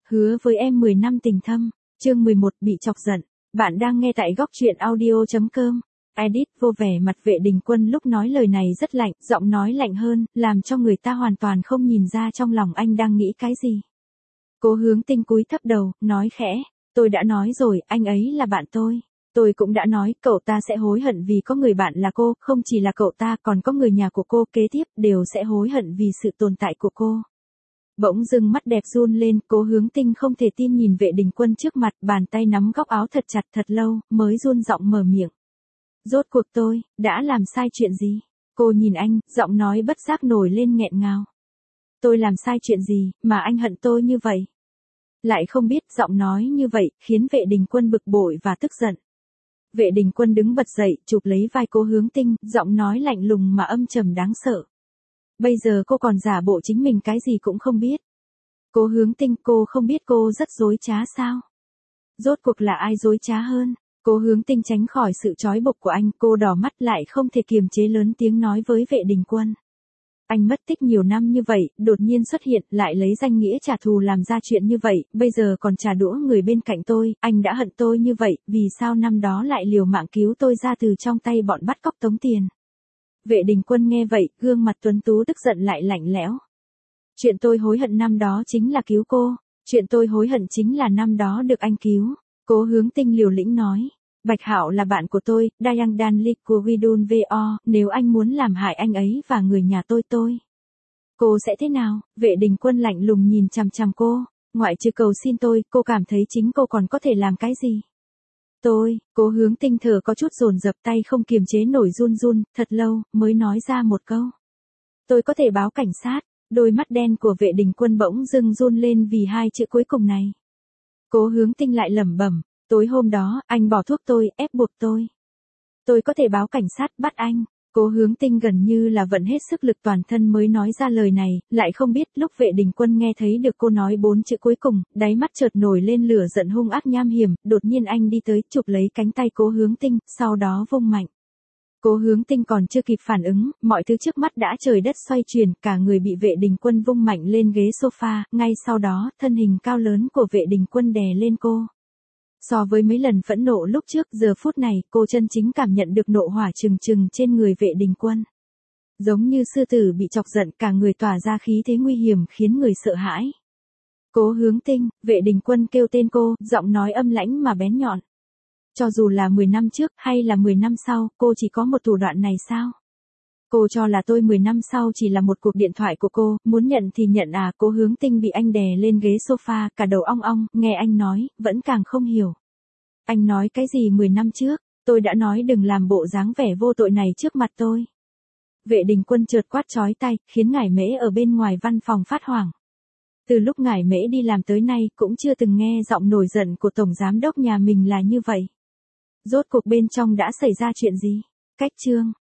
Hứa với em 10 năm tình thâm, chương 11 bị chọc giận. Bạn đang nghe tại góc truyện audio.com. Edit vô vẻ mặt Vệ Đình Quân lúc nói lời này rất lạnh, giọng nói lạnh hơn, làm cho người ta hoàn toàn không nhìn ra trong lòng anh đang nghĩ cái gì. Cố Hướng Tinh cúi thấp đầu, nói khẽ, tôi đã nói rồi, anh ấy là bạn tôi. Tôi cũng đã nói, cậu ta sẽ hối hận vì có người bạn là cô, không chỉ là cậu ta còn có người nhà của cô kế tiếp đều sẽ hối hận vì sự tồn tại của cô. Bỗng dưng mắt đẹp run lên, Cố Hướng Tinh không thể tin nhìn Vệ Đình Quân trước mặt, bàn tay nắm góc áo thật chặt thật lâu, mới run giọng mở miệng. Rốt cuộc tôi, đã làm sai chuyện gì? Cô nhìn anh, giọng nói bất giác nổi lên nghẹn ngào. Tôi làm sai chuyện gì, mà anh hận tôi như vậy? Lại không biết giọng nói như vậy, khiến Vệ Đình Quân bực bội và tức giận. Vệ Đình Quân đứng bật dậy, chụp lấy vai Cố Hướng Tinh, giọng nói lạnh lùng mà âm trầm đáng sợ. Bây giờ cô còn giả bộ chính mình cái gì cũng không biết. Cố Hướng Tinh, cô không biết cô rất dối trá sao? Rốt cuộc là ai dối trá hơn? Cố Hướng Tinh tránh khỏi sự trói buộc của anh, cô đỏ mắt lại không thể kiềm chế lớn tiếng nói với Vệ Đình Quân. Anh mất tích nhiều năm như vậy, đột nhiên xuất hiện, lại lấy danh nghĩa trả thù làm ra chuyện như vậy, bây giờ còn trả đũa người bên cạnh tôi, anh đã hận tôi như vậy, vì sao năm đó lại liều mạng cứu tôi ra từ trong tay bọn bắt cóc tống tiền? Vệ Đình Quân nghe vậy, gương mặt tuấn tú tức giận lại lạnh lẽo. Chuyện tôi hối hận năm đó chính là cứu cô, chuyện tôi hối hận chính là năm đó được anh cứu. Cố Hướng Tinh liều lĩnh nói, Bạch Hạo là bạn của tôi, Dayang Danli của Widun Vo, nếu anh muốn làm hại anh ấy và người nhà tôi. Cô sẽ thế nào? Vệ Đình Quân lạnh lùng nhìn chằm chằm cô, ngoại trừ cầu xin tôi, cô cảm thấy chính cô còn có thể làm cái gì? Cố Hướng Tinh thở có chút dồn dập, tay không kiềm chế nổi run, thật lâu, mới nói ra một câu. Tôi có thể báo cảnh sát. Đôi mắt đen của Vệ Đình Quân bỗng dưng run lên vì hai chữ cuối cùng này. Cố Hướng Tinh lại lẩm bẩm, tối hôm đó, anh bỏ thuốc tôi, ép buộc tôi. Tôi có thể báo cảnh sát bắt anh. Cố Hướng Tinh gần như là vận hết sức lực toàn thân mới nói ra lời này, lại không biết lúc Vệ Đình Quân nghe thấy được cô nói 4 chữ cuối cùng, đáy mắt chợt nổi lên lửa giận hung ác nham hiểm, đột nhiên anh đi tới chụp lấy cánh tay Cố Hướng Tinh, sau đó vung mạnh. Cố Hướng Tinh còn chưa kịp phản ứng, mọi thứ trước mắt đã trời đất xoay chuyển, cả người bị Vệ Đình Quân vung mạnh lên ghế sofa, ngay sau đó, thân hình cao lớn của Vệ Đình Quân đè lên cô. So với mấy lần phẫn nộ lúc trước, giờ phút này, cô chân chính cảm nhận được nộ hỏa trừng trừng trên người Vệ Đình Quân. Giống như sư tử bị chọc giận, cả người tỏa ra khí thế nguy hiểm khiến người sợ hãi. Cố Hướng Tinh, Vệ Đình Quân kêu tên cô, giọng nói âm lãnh mà bén nhọn. Cho dù là 10 năm trước hay là 10 năm sau, cô chỉ có một thủ đoạn này sao? Cô cho là tôi 10 năm sau chỉ là một cuộc điện thoại của cô, muốn nhận thì nhận à? Cố Hướng Tinh bị anh đè lên ghế sofa, cả đầu ong ong, nghe anh nói, vẫn càng không hiểu. Anh nói cái gì 10 năm trước, tôi đã nói đừng làm bộ dáng vẻ vô tội này trước mặt tôi. Vệ Đình Quân chợt quát chói tai, khiến Ngải Mễ ở bên ngoài văn phòng phát hoảng. Từ lúc Ngải Mễ đi làm tới nay cũng chưa từng nghe giọng nổi giận của tổng giám đốc nhà mình là như vậy. Rốt cuộc bên trong đã xảy ra chuyện gì? Cách chương